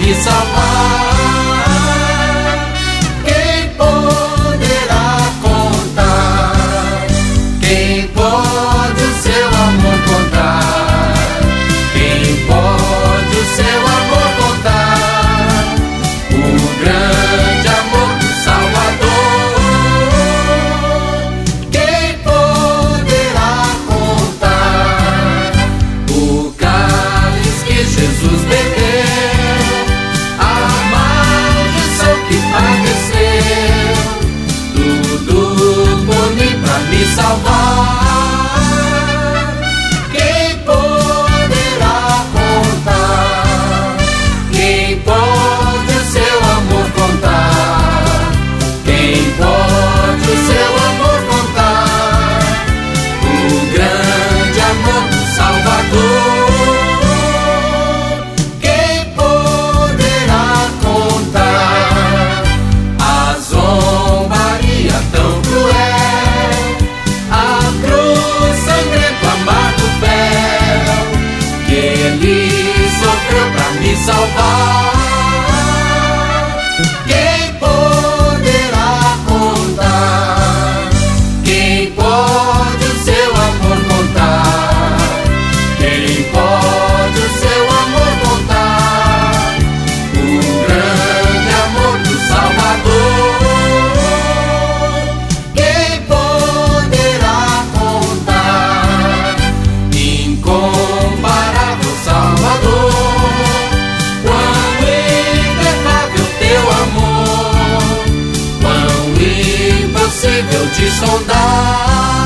me salvar. Quem poderá contar? Quem pode o seu amor contar? Quem pode o seu amor contar? O grande amor do Salvador. Quem poderá contar o cálice que Jesus bebeu, a maldição que padeceu, tudo por mim pra me salvar? Quem poderá contar? Quem pode o seu amor contar? Quem pode o seu amor contar? O grande amor do Salvador. Quem poderá contar a zombaria tão cruel, a cruz sangrento, amargo véu que ele sofreu pra me salvar? Quem poderá contar? Quem pode o seu amor contar? Quem pode o seu amor contar? O grande amor do Salvador. Quem poderá contar? Incomparável Salvador, quão inefável teu amor, quão impossível de sondar.